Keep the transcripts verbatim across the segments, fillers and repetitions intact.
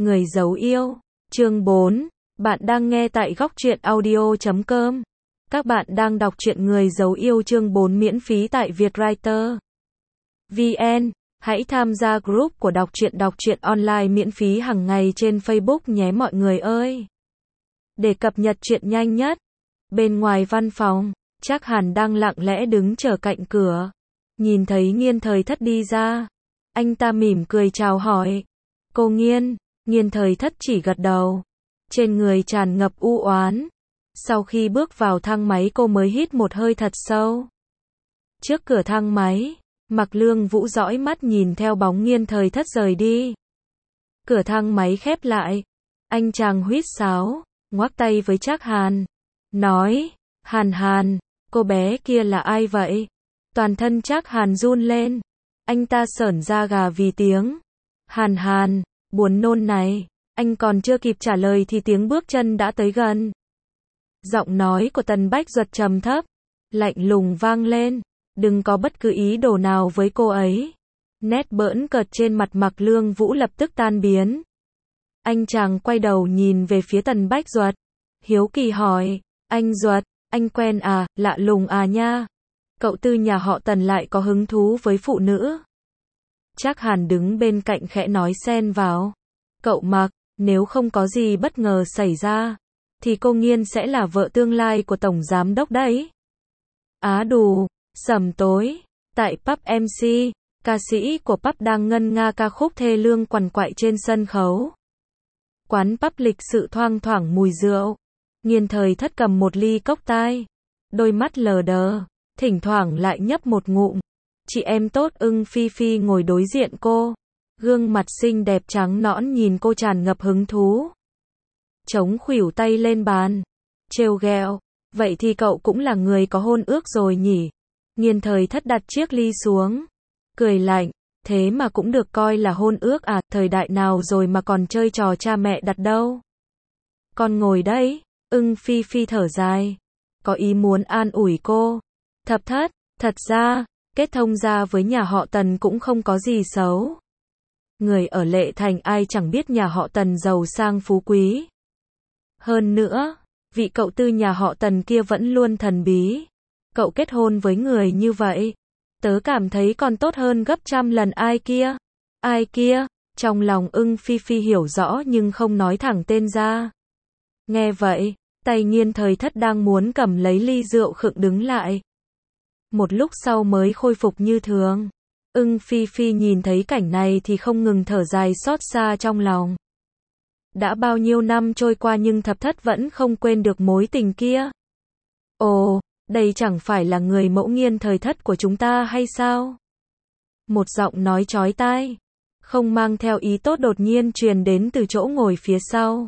Người giấu yêu. Chương bốn. Bạn đang nghe tại góc truyện audio chấm com. Các bạn đang đọc truyện Người giấu yêu chương bốn miễn phí tại Vietwriter. vê en. Hãy tham gia group của đọc truyện đọc truyện online miễn phí hàng ngày trên Facebook nhé mọi người ơi. Để cập nhật truyện nhanh nhất. Bên ngoài văn phòng, Trác Hàn đang lặng lẽ đứng chờ cạnh cửa. Nhìn thấy Nghiên Thời Thất đi ra, anh ta mỉm cười chào hỏi. Cô Nghiên. Nghiên Thời Thất chỉ gật đầu. Trên người tràn ngập u oán. Sau khi bước vào thang máy cô mới hít một hơi thật sâu. Trước cửa thang máy, Mạc Lương Vũ dõi mắt nhìn theo bóng Nghiên Thời Thất rời đi. Cửa thang máy khép lại. Anh chàng huýt sáo, ngoắc tay với Trác Hàn. Nói, Hàn Hàn, cô bé kia là ai vậy? Toàn thân Trác Hàn run lên. Anh ta sởn da gà vì tiếng Hàn Hàn, buồn nôn này. Anh còn chưa kịp trả lời thì tiếng bước chân đã tới gần. Giọng nói của Tần Bách Duật trầm thấp, lạnh lùng vang lên. Đừng có bất cứ ý đồ nào với cô ấy. Nét bỡn cợt trên mặt Mạc Lương Vũ lập tức tan biến. Anh chàng quay đầu nhìn về phía Tần Bách Duật. Hiếu kỳ hỏi, anh Duật, anh quen à, lạ lùng à nha. Cậu Tư nhà họ Tần lại có hứng thú với phụ nữ. Trác Hàn đứng bên cạnh khẽ nói xen vào. Cậu Mạc, nếu không có gì bất ngờ xảy ra, thì cô Nghiên sẽ là vợ tương lai của Tổng Giám Đốc đấy. Á đù, sầm tối, tại pub em xê, ca sĩ của pub đang ngân nga ca khúc thê lương quằn quại trên sân khấu. Quán pub lịch sự thoang thoảng mùi rượu. Nghiên Thời Thất cầm một ly cốc tai, đôi mắt lờ đờ, thỉnh thoảng lại nhấp một ngụm. Chị em tốt Ưng Phi Phi ngồi đối diện cô, gương mặt xinh đẹp trắng nõn nhìn cô tràn ngập hứng thú. Chống khuỷu tay lên bàn, trêu ghẹo, vậy thì cậu cũng là người có hôn ước rồi nhỉ? Nghiên Thời Thất đặt chiếc ly xuống, cười lạnh, thế mà cũng được coi là hôn ước à, thời đại nào rồi mà còn chơi trò cha mẹ đặt đâu. Con ngồi đấy. Ưng Phi Phi thở dài, có ý muốn an ủi cô. Thập Thất, thật ra, kết thông gia với nhà họ Tần cũng không có gì xấu. Người ở Lệ Thành ai chẳng biết nhà họ Tần giàu sang phú quý. Hơn nữa, vị cậu Tư nhà họ Tần kia vẫn luôn thần bí. Cậu kết hôn với người như vậy, tớ cảm thấy còn tốt hơn gấp trăm lần ai kia. Ai kia? Trong lòng Ưng Phi Phi hiểu rõ nhưng không nói thẳng tên ra. Nghe vậy, tay Nghiên Thời Thất đang muốn cầm lấy ly rượu khựng đứng lại. Một lúc sau mới khôi phục như thường. Ưng Phi Phi nhìn thấy cảnh này thì không ngừng thở dài xót xa trong lòng. Đã bao nhiêu năm trôi qua nhưng Thập Thất vẫn không quên được mối tình kia. Ồ, đây chẳng phải là người mẫu Nghiên Thời Thất của chúng ta hay sao? Một giọng nói chói tai, không mang theo ý tốt đột nhiên truyền đến từ chỗ ngồi phía sau.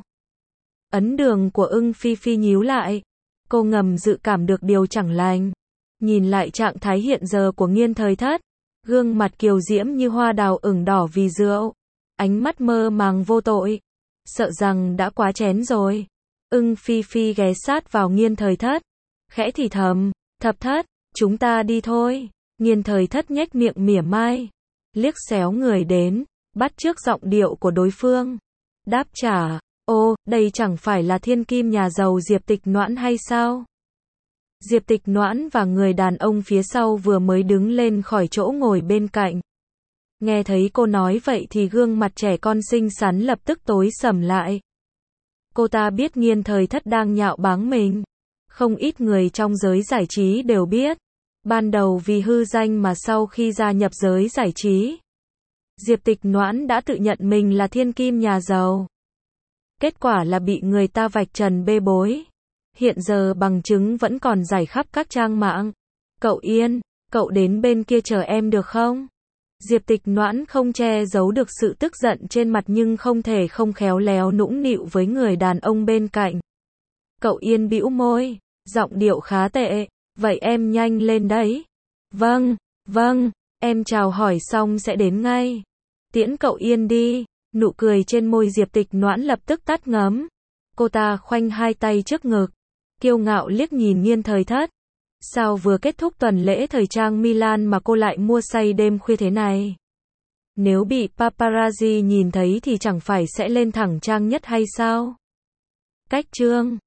Ấn đường của Ưng Phi Phi nhíu lại. Cô ngầm dự cảm được điều chẳng lành. Nhìn lại trạng thái hiện giờ của Nghiên Thời Thất. Gương mặt kiều diễm như hoa đào ửng đỏ vì rượu. Ánh mắt mơ màng vô tội. Sợ rằng đã quá chén rồi. Ưng Phi Phi ghé sát vào Nghiên Thời Thất. Khẽ thì thầm, Thập Thất, chúng ta đi thôi. Nghiên Thời Thất nhếch miệng mỉa mai. Liếc xéo người đến, bắt chước giọng điệu của đối phương. Đáp trả. Ô, đây chẳng phải là thiên kim nhà giàu Diệp Tịch Noãn hay sao? Diệp Tịch Noãn và người đàn ông phía sau vừa mới đứng lên khỏi chỗ ngồi bên cạnh. Nghe thấy cô nói vậy thì gương mặt trẻ con xinh xắn lập tức tối sầm lại. Cô ta biết Nghiên Thời Thất đang nhạo báng mình. Không ít người trong giới giải trí đều biết. Ban đầu vì hư danh mà sau khi gia nhập giới giải trí, Diệp Tịch Noãn đã tự nhận mình là thiên kim nhà giàu. Kết quả là bị người ta vạch trần bê bối. Hiện giờ bằng chứng vẫn còn rải khắp các trang mạng. Cậu Yên, cậu đến bên kia chờ em được không? Diệp Tịch Noãn không che giấu được sự tức giận trên mặt nhưng không thể không khéo léo nũng nịu với người đàn ông bên cạnh. Cậu Yên bĩu môi, giọng điệu khá tệ. Vậy em nhanh lên đấy. Vâng, vâng, em chào hỏi xong sẽ đến ngay. Tiễn cậu Yên đi. Nụ cười trên môi Diệp Tịch Noãn lập tức tắt ngấm. Cô ta khoanh hai tay trước ngực, kiêu ngạo liếc nhìn Nghiên Thời Thất. Sao vừa kết thúc tuần lễ thời trang Milan mà cô lại mua say đêm khuya thế này? Nếu bị paparazzi nhìn thấy thì chẳng phải sẽ lên thẳng trang nhất hay sao? Cách chương